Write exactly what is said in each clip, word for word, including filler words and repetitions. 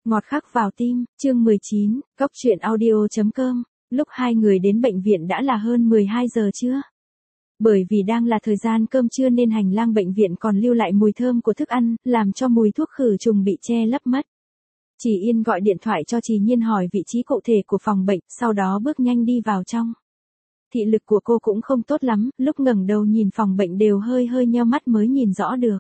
Ngọt khắc vào tim, chương mười chín, Cóc truyện audio chấm com, lúc hai người đến bệnh viện đã là hơn mười hai giờ trưa. Bởi vì đang là thời gian cơm trưa nên hành lang bệnh viện còn lưu lại mùi thơm của thức ăn, làm cho mùi thuốc khử trùng bị che lấp mất. Chị Yên gọi điện thoại cho chị Nhiên hỏi vị trí cụ thể của phòng bệnh, sau đó bước nhanh đi vào trong. Thị lực của cô cũng không tốt lắm, lúc ngẩng đầu nhìn phòng bệnh đều hơi hơi nheo mắt mới nhìn rõ được.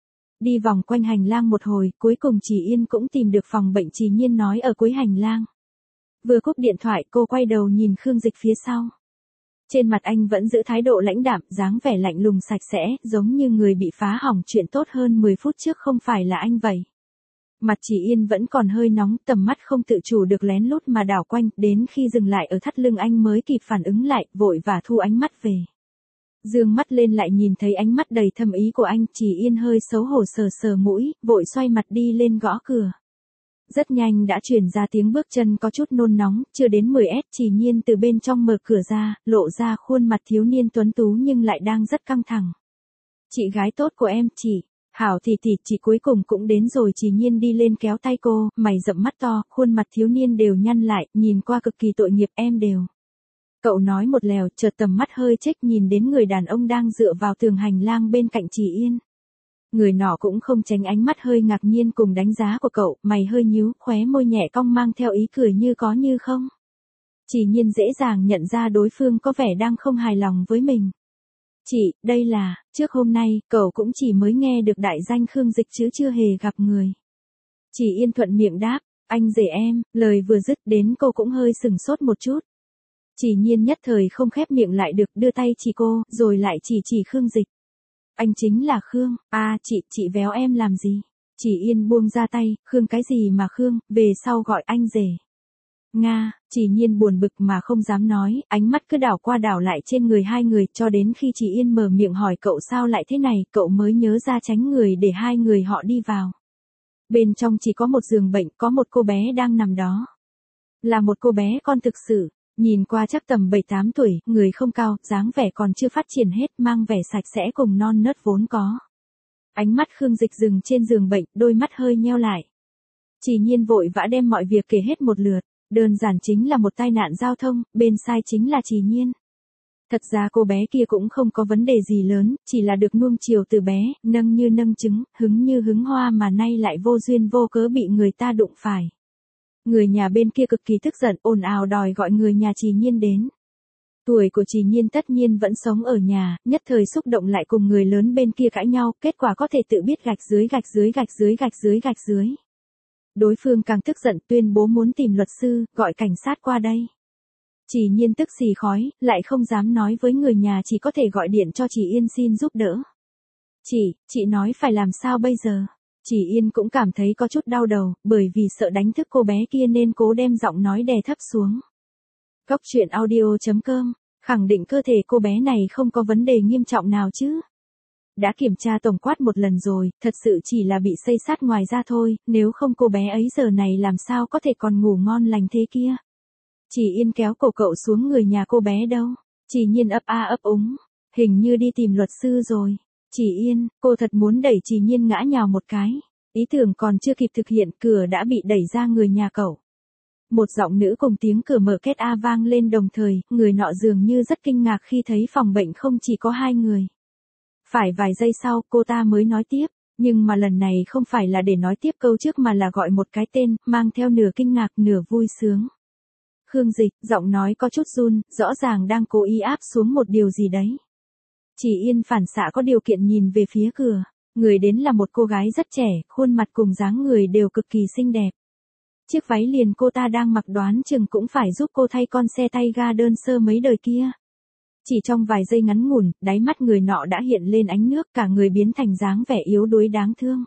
Đi vòng quanh hành lang một hồi, cuối cùng chị Yên cũng tìm được phòng bệnh chị Nhiên nói ở cuối hành lang. Vừa cúp điện thoại cô quay đầu nhìn Khương Dịch phía sau. Trên mặt anh vẫn giữ thái độ lãnh đạm, dáng vẻ lạnh lùng sạch sẽ, giống như người bị phá hỏng chuyện tốt hơn mười phút trước không phải là anh vậy. Mặt chị Yên vẫn còn hơi nóng, tầm mắt không tự chủ được lén lút mà đảo quanh, đến khi dừng lại ở thắt lưng anh mới kịp phản ứng lại, vội và thu ánh mắt về. Dương mắt lên lại nhìn thấy ánh mắt đầy thâm ý của anh, chị Yên hơi xấu hổ sờ sờ mũi, vội xoay mặt đi lên gõ cửa. Rất nhanh đã truyền ra tiếng bước chân có chút nôn nóng, chưa đến mười mét, chị Nhiên từ bên trong mở cửa ra, lộ ra khuôn mặt thiếu niên tuấn tú nhưng lại đang rất căng thẳng. Chị gái tốt của em, chị. Hảo thì thì, chị cuối cùng cũng đến rồi. Chị Nhiên đi lên kéo tay cô, mày rậm mắt to, khuôn mặt thiếu niên đều nhăn lại, nhìn qua cực kỳ tội nghiệp. Em đều. Cậu nói một lèo, chợt tầm mắt hơi chếch nhìn đến người đàn ông đang dựa vào tường hành lang bên cạnh chị Yên. Người nọ cũng không tránh ánh mắt hơi ngạc nhiên cùng đánh giá của cậu, mày hơi nhíu, khóe môi nhẹ cong mang theo ý cười như có như không. Chị Nhiên dễ dàng nhận ra đối phương có vẻ đang không hài lòng với mình. Chị, đây là, trước hôm nay, cậu cũng chỉ mới nghe được đại danh Khương Dịch chứ chưa hề gặp người. Chị Yên thuận miệng đáp, anh rể em, lời vừa dứt đến cô cũng hơi sừng sốt một chút. Chị Nhiên nhất thời không khép miệng lại được, đưa tay chỉ cô, rồi lại chỉ chỉ Khương Dịch. Anh chính là Khương, à chị, chị véo em làm gì? Chị Yên buông ra tay, Khương cái gì mà Khương, về sau gọi anh rể. Nga, chị Nhiên buồn bực mà không dám nói, ánh mắt cứ đảo qua đảo lại trên người hai người, cho đến khi chị Yên mở miệng hỏi cậu sao lại thế này, cậu mới nhớ ra tránh người để hai người họ đi vào. Bên trong chỉ có một giường bệnh, có một cô bé đang nằm đó. Là một cô bé con thực sự. Nhìn qua chắc tầm bảy tám tuổi, người không cao, dáng vẻ còn chưa phát triển hết, mang vẻ sạch sẽ cùng non nớt vốn có. Ánh mắt Khương Dịch dừng trên giường bệnh, đôi mắt hơi nheo lại. Chị Nhiên vội vã đem mọi việc kể hết một lượt, đơn giản chính là một tai nạn giao thông, bên sai chính là chị Nhiên. Thật ra cô bé kia cũng không có vấn đề gì lớn, chỉ là được nuông chiều từ bé, nâng như nâng trứng, hứng như hứng hoa mà nay lại vô duyên vô cớ bị người ta đụng phải. Người nhà bên kia cực kỳ tức giận, ồn ào đòi gọi người nhà chị Nhiên đến. Tuổi của chị Nhiên tất nhiên vẫn sống ở nhà, nhất thời xúc động lại cùng người lớn bên kia cãi nhau, kết quả có thể tự biết gạch dưới gạch dưới gạch dưới gạch dưới gạch dưới. Đối phương càng tức giận tuyên bố muốn tìm luật sư, gọi cảnh sát qua đây. Chị Nhiên tức xì khói, lại không dám nói với người nhà, chỉ có thể gọi điện cho chị Yên xin giúp đỡ. Chị, chị nói phải làm sao bây giờ? Chị Yên cũng cảm thấy có chút đau đầu, bởi vì sợ đánh thức cô bé kia nên cố đem giọng nói đè thấp xuống. Cóc truyện audio chấm com, khẳng định cơ thể cô bé này không có vấn đề nghiêm trọng nào chứ. Đã kiểm tra tổng quát một lần rồi, thật sự chỉ là bị xây xát ngoài da thôi, nếu không cô bé ấy giờ này làm sao có thể còn ngủ ngon lành thế kia. Chị Yên kéo cổ cậu xuống, người nhà cô bé đâu? Chị Nhiên ấp a ấp úng, hình như đi tìm luật sư rồi. Chị Yên, cô thật muốn đẩy chị Nhiên ngã nhào một cái. Ý tưởng còn chưa kịp thực hiện, cửa đã bị đẩy ra người nhà cậu. Một giọng nữ cùng tiếng cửa mở két a vang lên đồng thời, người nọ dường như rất kinh ngạc khi thấy phòng bệnh không chỉ có hai người. Phải vài giây sau, cô ta mới nói tiếp, nhưng mà lần này không phải là để nói tiếp câu trước mà là gọi một cái tên, mang theo nửa kinh ngạc nửa vui sướng. Khương Dịch, giọng nói có chút run, rõ ràng đang cố ý áp xuống một điều gì đấy. Chị Yên phản xạ có điều kiện nhìn về phía cửa, người đến là một cô gái rất trẻ, khuôn mặt cùng dáng người đều cực kỳ xinh đẹp. Chiếc váy liền cô ta đang mặc đoán chừng cũng phải giúp cô thay con xe tay ga đơn sơ mấy đời kia. Chỉ trong vài giây ngắn ngủn, đáy mắt người nọ đã hiện lên ánh nước, cả người biến thành dáng vẻ yếu đuối đáng thương.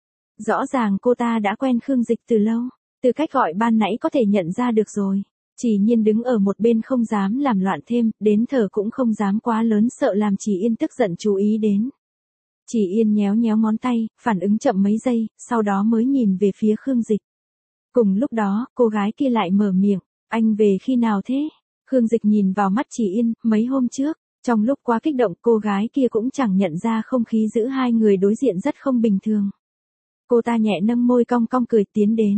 Rõ ràng cô ta đã quen Khương Dịch từ lâu, từ cách gọi ban nãy có thể nhận ra được rồi. Chị Nhiên đứng ở một bên không dám làm loạn thêm, đến thở cũng không dám quá lớn sợ làm chị Yên tức giận chú ý đến. Chị Yên nhéo nhéo ngón tay, phản ứng chậm mấy giây, sau đó mới nhìn về phía Khương Dịch. Cùng lúc đó, cô gái kia lại mở miệng, anh về khi nào thế? Khương Dịch nhìn vào mắt chị Yên, mấy hôm trước, trong lúc quá kích động cô gái kia cũng chẳng nhận ra không khí giữa hai người đối diện rất không bình thường. Cô ta nhẹ nâng môi cong cong cười tiến đến.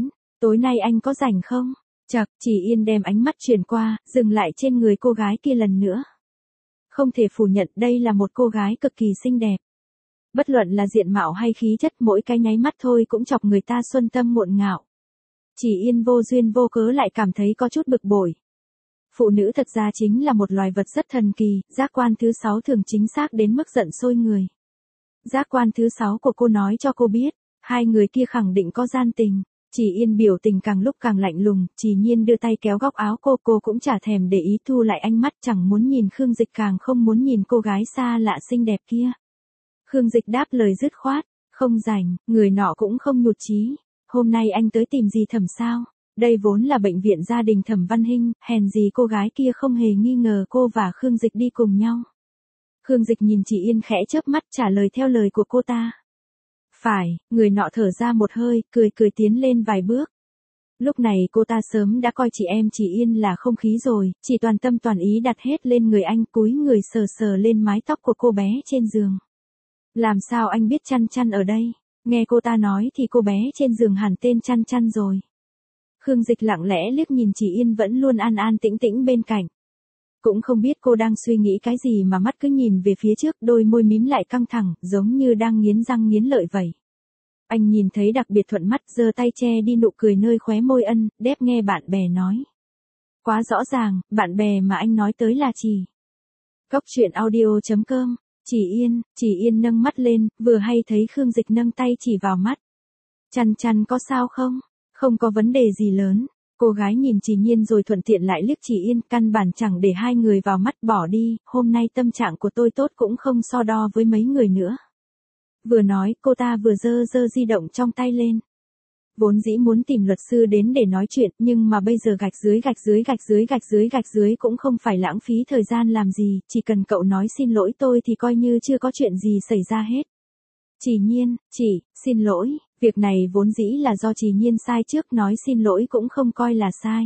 Tối nay anh có rảnh không? Chậc, Chỉ Yên đem ánh mắt chuyển qua, dừng lại trên người cô gái kia lần nữa. Không thể phủ nhận đây là một cô gái cực kỳ xinh đẹp. Bất luận là diện mạo hay khí chất, mỗi cái nháy mắt thôi cũng chọc người ta xuân tâm muộn ngạo. Chỉ Yên vô duyên vô cớ lại cảm thấy có chút bực bội. Phụ nữ thật ra chính là một loài vật rất thần kỳ, giác quan thứ sáu thường chính xác đến mức giận sôi người. Giác quan thứ sáu của cô nói cho cô biết, hai người kia khẳng định có gian tình. Chỉ Yên biểu tình càng lúc càng lạnh lùng, Chỉ Nhiên đưa tay kéo góc áo cô, cô cũng chả thèm để ý, thu lại ánh mắt, chẳng muốn nhìn Khương Dịch, càng không muốn nhìn cô gái xa lạ xinh đẹp kia. Khương Dịch đáp lời dứt khoát, không rảnh, người nọ cũng không nhụt chí. Hôm nay anh tới tìm gì Thẩm sao? Đây vốn là bệnh viện gia đình Thẩm Văn Hinh, hèn gì cô gái kia không hề nghi ngờ cô và Khương Dịch đi cùng nhau. Khương Dịch nhìn Chỉ Yên khẽ chớp mắt trả lời theo lời của cô ta. Phải, người nọ thở ra một hơi, cười cười tiến lên vài bước. Lúc này cô ta sớm đã coi chị em Chỉ Yên là không khí rồi, chỉ toàn tâm toàn ý đặt hết lên người anh, cúi người sờ sờ lên mái tóc của cô bé trên giường. Làm sao anh biết Chăn Chăn ở đây? Nghe cô ta nói thì cô bé trên giường hẳn tên Chăn Chăn rồi. Khương Dịch lặng lẽ liếc nhìn Chỉ Yên vẫn luôn an an tĩnh tĩnh bên cạnh. Cũng không biết cô đang suy nghĩ cái gì mà mắt cứ nhìn về phía trước, đôi môi mím lại căng thẳng, giống như đang nghiến răng nghiến lợi vậy. Anh nhìn thấy đặc biệt thuận mắt, giơ tay che đi nụ cười nơi khóe môi, ân, đép nghe bạn bè nói. Quá rõ ràng, bạn bè mà anh nói tới là Chỉ. Cốc truyện audio chấm com. Chỉ Yên, Chỉ Yên nâng mắt lên, vừa hay thấy Khương Dịch nâng tay chỉ vào mắt. Chăn Chăn có sao không? Không có vấn đề gì lớn. Cô gái nhìn Chỉ Nhiên rồi thuận tiện lại liếc Chỉ Yên, căn bản chẳng để hai người vào mắt, bỏ đi, hôm nay tâm trạng của tôi tốt cũng không so đo với mấy người nữa. Vừa nói, cô ta vừa giơ giơ di động trong tay lên. Vốn dĩ muốn tìm luật sư đến để nói chuyện, nhưng mà bây giờ gạch dưới gạch dưới gạch dưới gạch dưới gạch dưới cũng không phải lãng phí thời gian làm gì, chỉ cần cậu nói xin lỗi tôi thì coi như chưa có chuyện gì xảy ra hết. Chỉ Nhiên, chỉ, xin lỗi, việc này vốn dĩ là do Chỉ Nhiên sai trước, nói xin lỗi cũng không coi là sai.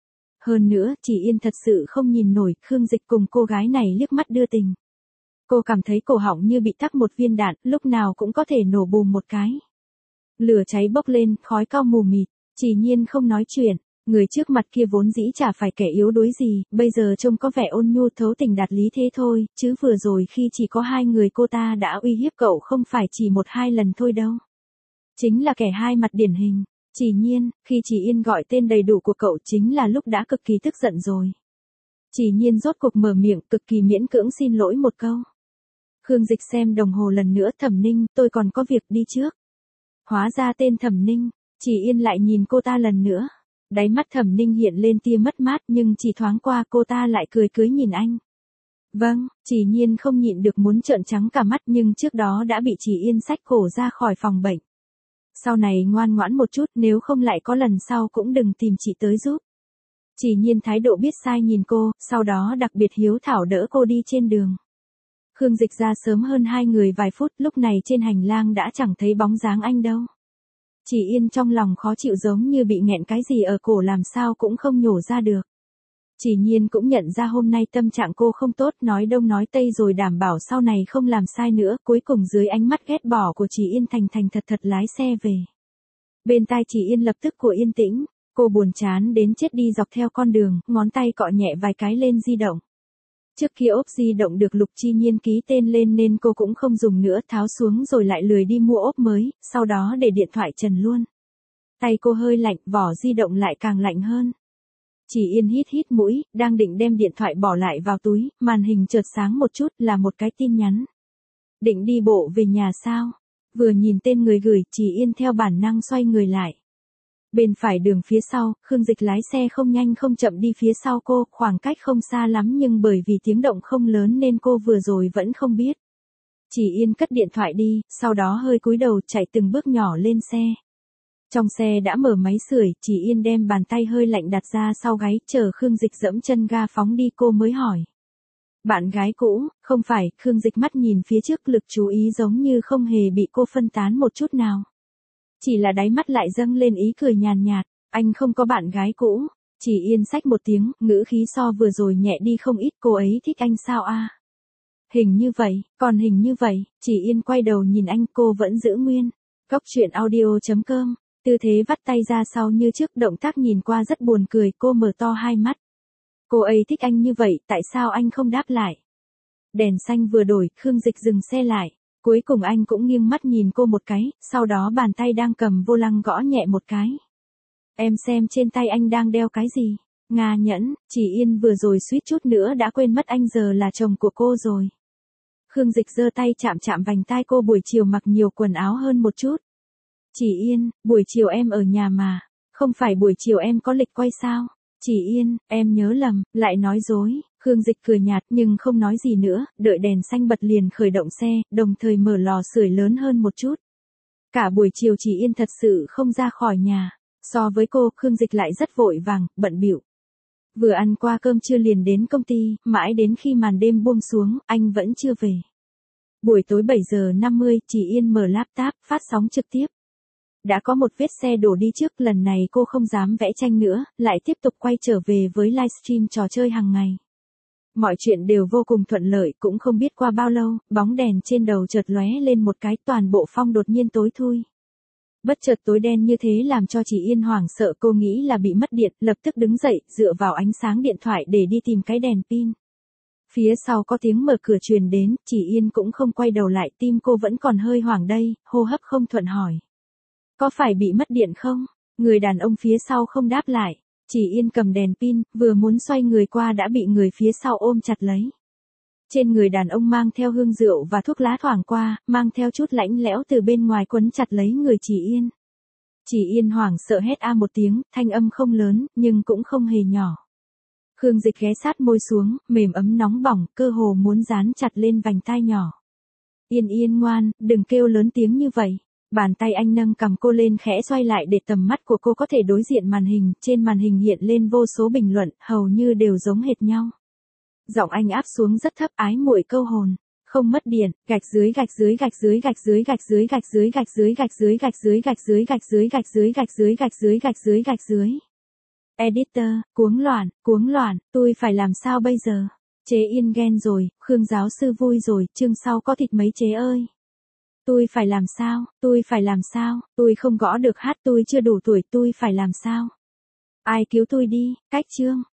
Hơn nữa, Chỉ Yên thật sự không nhìn nổi, Khương Dịch cùng cô gái này liếc mắt đưa tình. Cô cảm thấy cổ họng như bị tắc một viên đạn, lúc nào cũng có thể nổ bùm một cái. Lửa cháy bốc lên, khói cao mù mịt, Chỉ Nhiên không nói chuyện, người trước mặt kia vốn dĩ chả phải kẻ yếu đuối gì, bây giờ trông có vẻ ôn nhu thấu tình đạt lý thế thôi, chứ vừa rồi khi chỉ có hai người cô ta đã uy hiếp cậu không phải chỉ một hai lần thôi đâu. Chính là kẻ hai mặt điển hình. Chỉ Nhiên, khi Chỉ Yên gọi tên đầy đủ của cậu chính là lúc đã cực kỳ tức giận rồi. Chỉ Nhiên rốt cuộc mở miệng, cực kỳ miễn cưỡng xin lỗi một câu. Khương Dịch xem đồng hồ lần nữa, Thẩm Ninh, tôi còn có việc đi trước. Hóa ra tên Thẩm Ninh, Chỉ Yên lại nhìn cô ta lần nữa. Đáy mắt Thẩm Ninh hiện lên tia mất mát, nhưng chỉ thoáng qua cô ta lại cười cưới nhìn anh. Vâng, Chỉ Nhiên không nhịn được muốn trợn trắng cả mắt, nhưng trước đó đã bị Chỉ Yên xách cổ ra khỏi phòng bệnh. Sau này ngoan ngoãn một chút, nếu không lại có lần sau cũng đừng tìm chị tới giúp. Chỉ Nhiên thái độ biết sai nhìn cô, sau đó đặc biệt hiếu thảo đỡ cô đi trên đường. Khương Dịch ra sớm hơn hai người vài phút, lúc này trên hành lang đã chẳng thấy bóng dáng anh đâu. Chỉ Yên trong lòng khó chịu giống như bị nghẹn cái gì ở cổ làm sao cũng không nhổ ra được. Chỉ Nhiên cũng nhận ra hôm nay tâm trạng cô không tốt, nói đông nói tây rồi đảm bảo sau này không làm sai nữa, cuối cùng dưới ánh mắt ghét bỏ của Chỉ Yên thành thành thật thật lái xe về. Bên tai Chỉ Yên lập tức của yên tĩnh, cô buồn chán đến chết đi dọc theo con đường, ngón tay cọ nhẹ vài cái lên di động. Trước kia ốp di động được Lục Chi Nhiên ký tên lên nên cô cũng không dùng nữa, tháo xuống rồi lại lười đi mua ốp mới, sau đó để điện thoại trần luôn. Tay cô hơi lạnh, vỏ di động lại càng lạnh hơn. Chỉ Yên hít hít mũi, đang định đem điện thoại bỏ lại vào túi, màn hình chợt sáng một chút, là một cái tin nhắn. Định đi bộ về nhà sao? Vừa nhìn tên người gửi, Chỉ Yên theo bản năng xoay người lại. Bên phải đường phía sau, Khương Dịch lái xe không nhanh không chậm đi phía sau cô, khoảng cách không xa lắm nhưng bởi vì tiếng động không lớn nên cô vừa rồi vẫn không biết. Chỉ Yên cất điện thoại đi, sau đó hơi cúi đầu chạy từng bước nhỏ lên xe. Trong xe đã mở máy sưởi, Chỉ Yên đem bàn tay hơi lạnh đặt ra sau gáy, chờ Khương Dịch dẫm chân ga phóng đi cô mới hỏi. Bạn gái cũ, không phải, Khương Dịch mắt nhìn phía trước, lực chú ý giống như không hề bị cô phân tán một chút nào. Chỉ là đáy mắt lại dâng lên ý cười nhàn nhạt, anh không có bạn gái cũ. Chỉ Yên xách một tiếng, ngữ khí so vừa rồi nhẹ đi không ít, cô ấy thích anh sao a? Hình như vậy, còn hình như vậy, Chỉ Yên quay đầu nhìn anh, cô vẫn giữ nguyên. Cốc truyện audio chấm com Tư thế vắt tay ra sau như trước, động tác nhìn qua rất buồn cười, cô mở to hai mắt. Cô ấy thích anh như vậy, tại sao anh không đáp lại? Đèn xanh vừa đổi, Khương Dịch dừng xe lại. Cuối cùng anh cũng nghiêng mắt nhìn cô một cái, sau đó bàn tay đang cầm vô lăng gõ nhẹ một cái. Em xem trên tay anh đang đeo cái gì? Nga nhẫn, Chỉ Yên vừa rồi suýt chút nữa đã quên mất anh giờ là chồng của cô rồi. Khương Dịch giơ tay chạm chạm vành tai cô, buổi chiều mặc nhiều quần áo hơn một chút. Chỉ Yên, buổi chiều em ở nhà mà, không phải buổi chiều em có lịch quay sao? Chỉ Yên, em nhớ lầm, lại nói dối. Khương Dịch cười nhạt nhưng không nói gì nữa, đợi đèn xanh bật liền khởi động xe, đồng thời mở lò sưởi lớn hơn một chút. Cả buổi chiều Chỉ Yên thật sự không ra khỏi nhà, so với cô, Khương Dịch lại rất vội vàng, bận bịu. Vừa ăn qua cơm trưa liền đến công ty, mãi đến khi màn đêm buông xuống, anh vẫn chưa về. Buổi tối bảy giờ năm mươi, Chỉ Yên mở laptop, phát sóng trực tiếp. Đã có một vết xe đổ đi trước, lần này cô không dám vẽ tranh nữa, lại tiếp tục quay trở về với livestream trò chơi hàng ngày. Mọi chuyện đều vô cùng thuận lợi, cũng không biết qua bao lâu, bóng đèn trên đầu chợt lóe lên một cái, toàn bộ phong đột nhiên tối thui. Bất chợt tối đen như thế làm cho Chỉ Yên hoảng sợ, cô nghĩ là bị mất điện, lập tức đứng dậy, dựa vào ánh sáng điện thoại để đi tìm cái đèn pin. Phía sau có tiếng mở cửa truyền đến, Chỉ Yên cũng không quay đầu lại, tim cô vẫn còn hơi hoảng đây, hô hấp không thuận hỏi. Có phải bị mất điện không? Người đàn ông phía sau không đáp lại. Chỉ Yên cầm đèn pin, vừa muốn xoay người qua đã bị người phía sau ôm chặt lấy. Trên người đàn ông mang theo hương rượu và thuốc lá thoảng qua, mang theo chút lạnh lẽo từ bên ngoài quấn chặt lấy người Chỉ Yên. Chỉ Yên hoảng sợ hét a một tiếng, thanh âm không lớn, nhưng cũng không hề nhỏ. Khương Dịch ghé sát môi xuống, mềm ấm nóng bỏng, cơ hồ muốn dán chặt lên vành tai nhỏ. Yên Yên ngoan, đừng kêu lớn tiếng như vậy. Bàn tay anh nâng cầm cô lên khẽ xoay lại để tầm mắt của cô có thể đối diện màn hình, trên màn hình hiện lên vô số bình luận, hầu như đều giống hệt nhau. Giọng anh áp xuống rất thấp, ái muội câu hồn, không mất điện, gạch dưới gạch dưới gạch dưới gạch dưới gạch dưới gạch dưới gạch dưới gạch dưới gạch dưới gạch dưới gạch dưới gạch dưới gạch dưới gạch dưới gạch dưới gạch dưới. Editor, cuống loạn, cuống loạn, tôi phải làm sao bây giờ? Chế Yên ghen rồi, Khương giáo sư vui rồi, chương sau có thịt mấy chế ơi. Tôi phải làm sao, tôi phải làm sao, tôi không gõ được hát, tôi chưa đủ tuổi, tôi phải làm sao? Ai cứu tôi đi, cách chương.